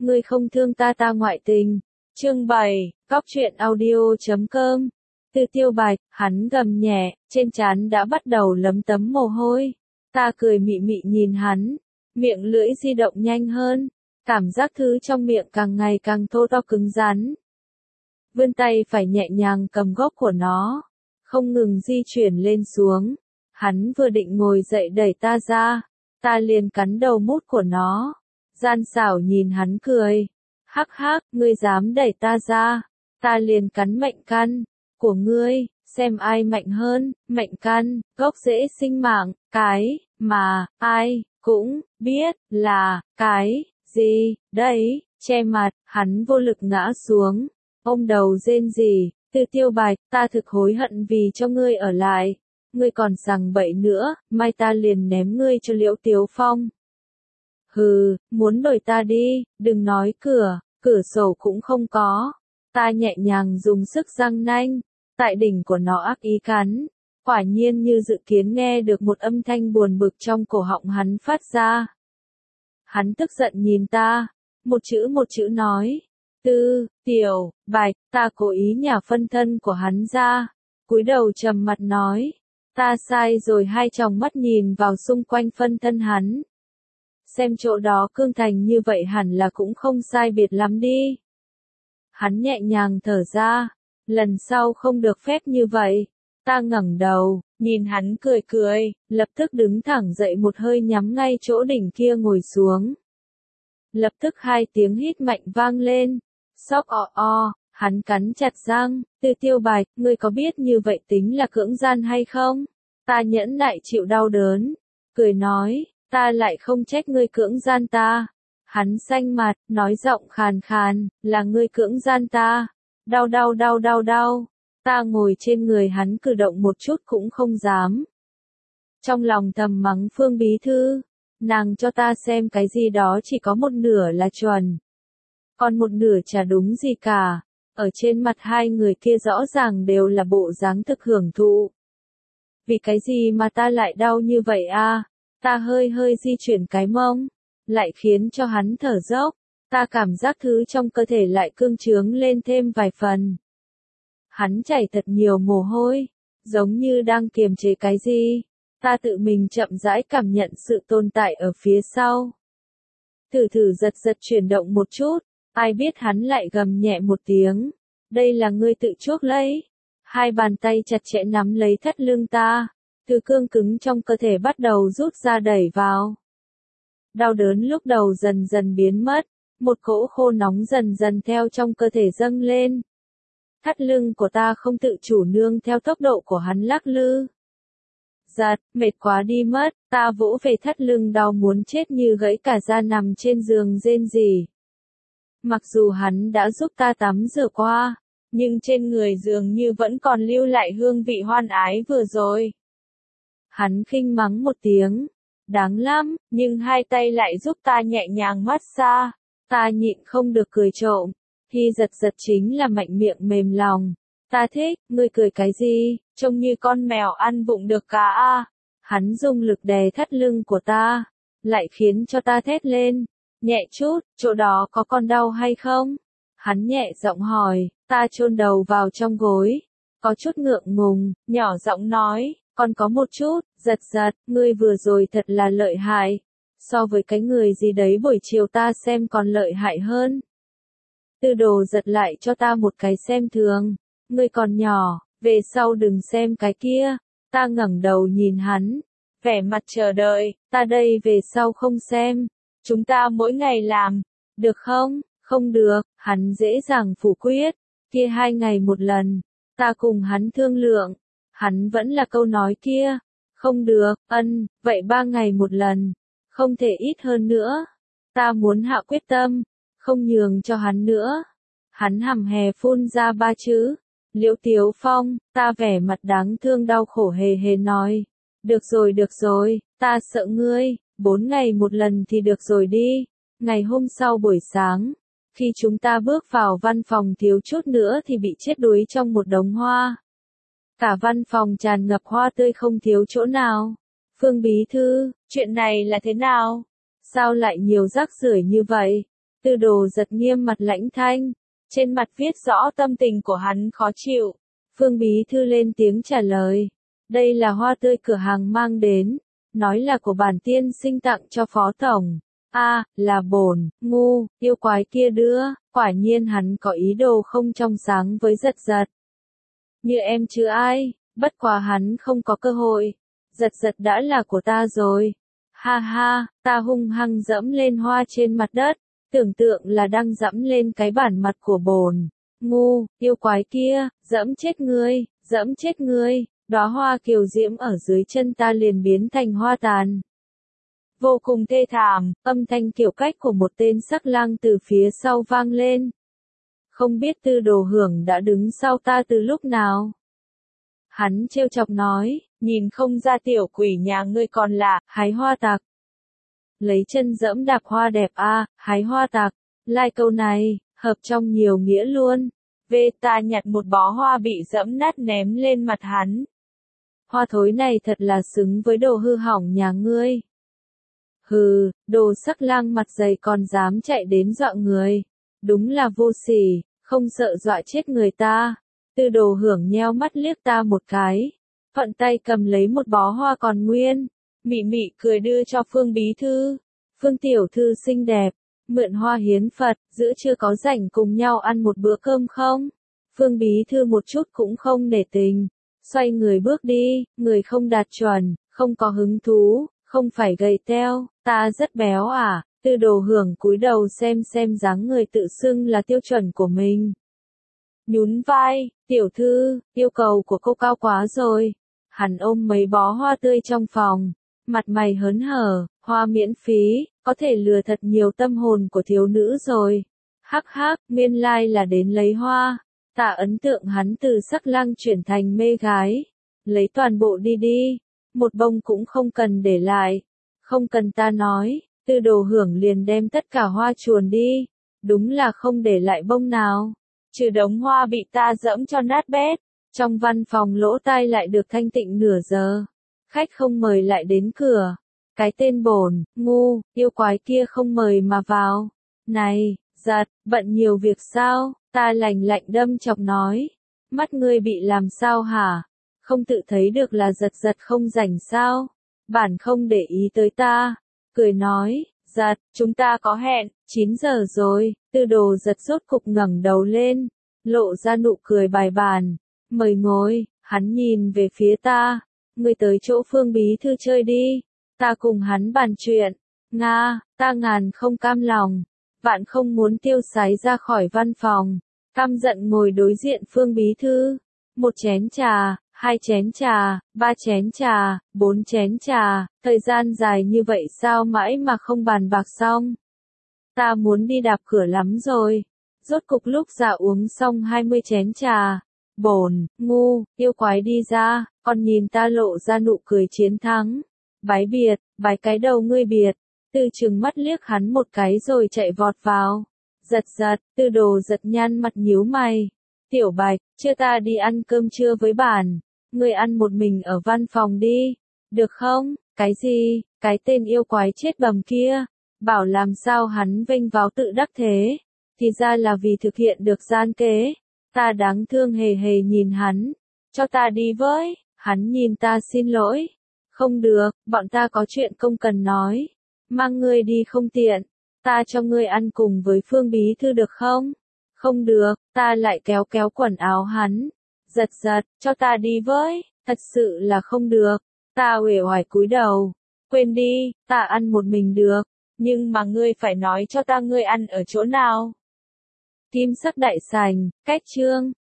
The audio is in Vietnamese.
ngươi không thương ta ta ngoại tình. Chương 7, Cóc truyện audio.com. Từ Tiêu Bạch, hắn gầm nhẹ, trên trán đã bắt đầu lấm tấm mồ hôi. Ta cười mị mị nhìn hắn, miệng lưỡi di động nhanh hơn, cảm giác thứ trong miệng càng ngày càng thô to cứng rắn. Vươn tay phải nhẹ nhàng cầm gốc của nó, không ngừng di chuyển lên xuống. Hắn vừa định ngồi dậy đẩy ta ra, ta liền cắn đầu mút của nó. Gian xảo nhìn hắn cười. Hắc hắc, ngươi dám đẩy ta ra, ta liền cắn mệnh căn của ngươi, xem ai mạnh hơn. Mệnh căn, gốc rễ sinh mạng, cái mà ai cũng biết là cái gì đấy. Che mặt, hắn vô lực ngã xuống, ôm đầu rên rỉ. Từ Tiêu Bạch, ta thực hối hận vì cho ngươi ở lại. Ngươi còn sằng bậy nữa, mai ta liền ném ngươi cho Liễu Tiếu Phong. Hừ, muốn đuổi ta đi, đừng nói cửa sổ cũng không có. Ta nhẹ nhàng dùng sức răng nanh, tại đỉnh của nó ác ý cắn. Quả nhiên như dự kiến nghe được một âm thanh buồn bực trong cổ họng hắn phát ra. Hắn tức giận nhìn ta, một chữ nói. Tiểu Bạch, ta cố ý nhả phân thân của hắn ra. Cúi đầu trầm mặt nói. Ta sai rồi, hai tròng mắt nhìn vào xung quanh phân thân hắn. Xem chỗ đó cương thành như vậy hẳn là cũng không sai biệt lắm đi. Hắn nhẹ nhàng thở ra, lần sau không được phép như vậy. Ta ngẩng đầu, nhìn hắn cười, lập tức đứng thẳng dậy một hơi nhắm ngay chỗ đỉnh kia ngồi xuống. Lập tức hai tiếng hít mạnh vang lên, sóc hắn cắn chặt răng. Từ Tiêu Bạch, ngươi có biết như vậy tính là cưỡng gian hay không? Ta nhẫn nại chịu đau đớn, cười nói. Ta lại không trách ngươi cưỡng gian ta. Hắn xanh mặt, nói giọng khàn khàn, là ngươi cưỡng gian ta. Đau. Ta ngồi trên người hắn cử động một chút cũng không dám. Trong lòng thầm mắng Phương bí thư, nàng cho ta xem cái gì đó chỉ có một nửa là chuẩn. Còn một nửa chả đúng gì cả. Ở trên mặt hai người kia rõ ràng đều là bộ dáng thực hưởng thụ. Vì cái gì mà ta lại đau như vậy a? Ta hơi di chuyển cái mông, lại khiến cho hắn thở dốc. Ta cảm giác thứ trong cơ thể lại cương trướng lên thêm vài phần. Hắn chảy thật nhiều mồ hôi, giống như đang kiềm chế cái gì. Ta tự mình chậm rãi cảm nhận sự tồn tại ở phía sau. Thử giật chuyển động một chút, ai biết hắn lại gầm nhẹ một tiếng. Đây là ngươi tự chuốc lấy. Hai bàn tay chặt chẽ nắm lấy thắt lưng ta. Thứ cương cứng trong cơ thể bắt đầu rút ra đẩy vào. Đau đớn lúc đầu dần dần biến mất, một cỗ khô nóng dần dần theo trong cơ thể dâng lên. Thắt lưng của ta không tự chủ nương theo tốc độ của hắn lắc lư. Giật, mệt quá đi mất, ta vỗ về thắt lưng đau muốn chết như gãy cả da nằm trên giường rên rỉ. Mặc dù hắn đã giúp ta tắm rửa qua, nhưng trên người dường như vẫn còn lưu lại hương vị hoan ái vừa rồi. Hắn khinh mắng một tiếng, đáng lắm, nhưng hai tay lại giúp ta nhẹ nhàng massage. Ta nhịn không được cười trộm, Hy giật chính là mạnh miệng mềm lòng. Ta thích, ngươi cười cái gì, trông như con mèo ăn vụng được cá a. Hắn dùng lực đè thắt lưng của ta, lại khiến cho ta thét lên, nhẹ chút, chỗ đó có còn đau hay không? Hắn nhẹ giọng hỏi, ta chôn đầu vào trong gối, có chút ngượng ngùng, nhỏ giọng nói. Còn có một chút, giật, ngươi vừa rồi thật là lợi hại. So với cái người gì đấy buổi chiều ta xem còn lợi hại hơn. Tư Đồ giật lại cho ta một cái xem thường. Ngươi còn nhỏ, về sau đừng xem cái kia. Ta ngẩng đầu nhìn hắn, vẻ mặt chờ đợi. Ta đây về sau không xem. Chúng ta mỗi ngày làm, được không? Không được, hắn dễ dàng phủ quyết. Kia 2 ngày một lần, ta cùng hắn thương lượng. Hắn vẫn là câu nói kia. Không được, vậy 3 ngày một lần. Không thể ít hơn nữa. Ta muốn hạ quyết tâm. Không nhường cho hắn nữa. Hắn hầm hè phun ra 3 chữ. Liễu Tiếu Phong, ta vẻ mặt đáng thương đau khổ hề nói. Được rồi, ta sợ ngươi. 4 ngày một lần thì được rồi đi. Ngày hôm sau buổi sáng, khi chúng ta bước vào văn phòng thiếu chút nữa thì bị chết đuối trong một đống hoa. Cả văn phòng tràn ngập hoa tươi không thiếu chỗ nào. Phương bí thư, chuyện này là thế nào? Sao lại nhiều rác rưởi như vậy? Tư Đồ Giật nghiêm mặt lãnh thanh, trên mặt viết rõ tâm tình của hắn khó chịu. Phương Bí Thư lên tiếng trả lời, đây là hoa tươi cửa hàng mang đến, nói là của bản tiên sinh tặng cho phó tổng. Là bổn, ngu, yêu quái kia đưa, quả nhiên hắn có ý đồ không trong sáng với Giật Giật. Như em chứ ai, bất quá hắn không có cơ hội. Giật Giật đã là của ta rồi. Ha ha, ta hung hăng dẫm lên hoa trên mặt đất, tưởng tượng là đang dẫm lên cái bản mặt của bổn. Ngu, yêu quái kia, dẫm chết ngươi, đóa hoa kiều diễm ở dưới chân ta liền biến thành hoa tàn. Vô cùng thê thảm, âm thanh kiểu cách của một tên sắc lang từ phía sau vang lên. Không biết Tư Đồ Hưởng đã đứng sau ta từ lúc nào. Hắn trêu chọc nói, nhìn không ra tiểu quỷ nhà ngươi còn là hái hoa tặc. Lấy chân dẫm đạp hoa đẹp hái hoa tặc. Lai câu này, hợp trong nhiều nghĩa luôn. Ta nhặt một bó hoa bị dẫm nát ném lên mặt hắn. Hoa thối này thật là xứng với đồ hư hỏng nhà ngươi. Hừ, đồ sắc lang mặt dày còn dám chạy đến dọa người. Đúng là vô sỉ, không sợ dọa chết người ta. Tư Đồ Hưởng nheo mắt liếc ta một cái. Thuận tay cầm lấy một bó hoa còn nguyên. Mị mị cười đưa cho Phương Bí Thư. Phương tiểu thư xinh đẹp, mượn hoa hiến Phật, giữa trưa có rảnh cùng nhau ăn một bữa cơm không? Phương Bí Thư một chút cũng không nể tình. Xoay người bước đi, người không đạt chuẩn, không có hứng thú, không phải gầy teo, ta rất béo à? Tư Đồ Hưởng cúi đầu xem dáng người tự xưng là tiêu chuẩn của mình. Nhún vai, tiểu thư, yêu cầu của cô cao quá rồi. Hắn ôm mấy bó hoa tươi trong phòng, mặt mày hớn hở, hoa miễn phí, có thể lừa thật nhiều tâm hồn của thiếu nữ rồi. Hắc hắc, nguyên lai là đến lấy hoa. Ta ấn tượng hắn từ sắc lang chuyển thành mê gái. Lấy toàn bộ đi đi, một bông cũng không cần để lại. Không cần ta nói, Tư Đồ Hưởng liền đem tất cả hoa chuồn đi. Đúng là không để lại bông nào. Trừ đống hoa bị ta dẫm cho nát bét. Trong văn phòng lỗ tai lại được thanh tịnh nửa giờ. Khách không mời lại đến cửa. Cái tên bổn, ngu, yêu quái kia không mời mà vào. Này, Giật, bận nhiều việc sao? Ta lạnh lạnh đâm chọc nói. Mắt ngươi bị làm sao hả? Không tự thấy được là Giật không rảnh sao? Bản không để ý tới ta. Cười nói, Giật, chúng ta có hẹn, 9 giờ rồi. Tư Đồ Giật rốt cục ngẩng đầu lên, lộ ra nụ cười bài bàn. Mời ngồi, hắn nhìn về phía ta. Ngươi tới chỗ Phương Bí Thư chơi đi. Ta cùng hắn bàn chuyện. Nga, ta ngàn không cam lòng. Vạn không muốn tiêu sái ra khỏi văn phòng. Căm giận ngồi đối diện Phương Bí Thư. 1 chén trà, 2 chén trà, 3 chén trà, 4 chén trà. Thời gian dài như vậy sao mãi mà không bàn bạc xong. Ta muốn đi đạp cửa lắm rồi. Rốt cục lúc dạ uống xong 20 chén trà. Bổn, ngu, yêu quái đi ra, còn nhìn ta lộ ra nụ cười chiến thắng. Bái biệt, bái cái đầu ngươi biệt. Tư trừng mắt liếc hắn một cái rồi chạy vọt vào. Giật, Tư Đồ Giật nhăn mặt nhíu mày. Tiểu Bạch, chưa ta đi ăn cơm trưa với bản. Ngươi ăn một mình ở văn phòng đi. Được không? Cái gì? Cái tên yêu quái chết bầm kia. Bảo làm sao hắn vênh váo tự đắc thế. Thì ra là vì thực hiện được gian kế. Ta đáng thương hề hề nhìn hắn. Cho ta đi với. Hắn nhìn ta xin lỗi. Không được, bọn ta có chuyện không cần nói. Mang ngươi đi không tiện. Ta cho ngươi ăn cùng với Phương Bí Thư được không? Không được, ta lại kéo quần áo hắn. Giật, cho ta đi với. Thật sự là không được. Ta uể oải cúi đầu. Quên đi, ta ăn một mình được. Nhưng mà ngươi phải nói cho ta ngươi ăn ở chỗ nào. Kim sắc đại sảnh, cách chương.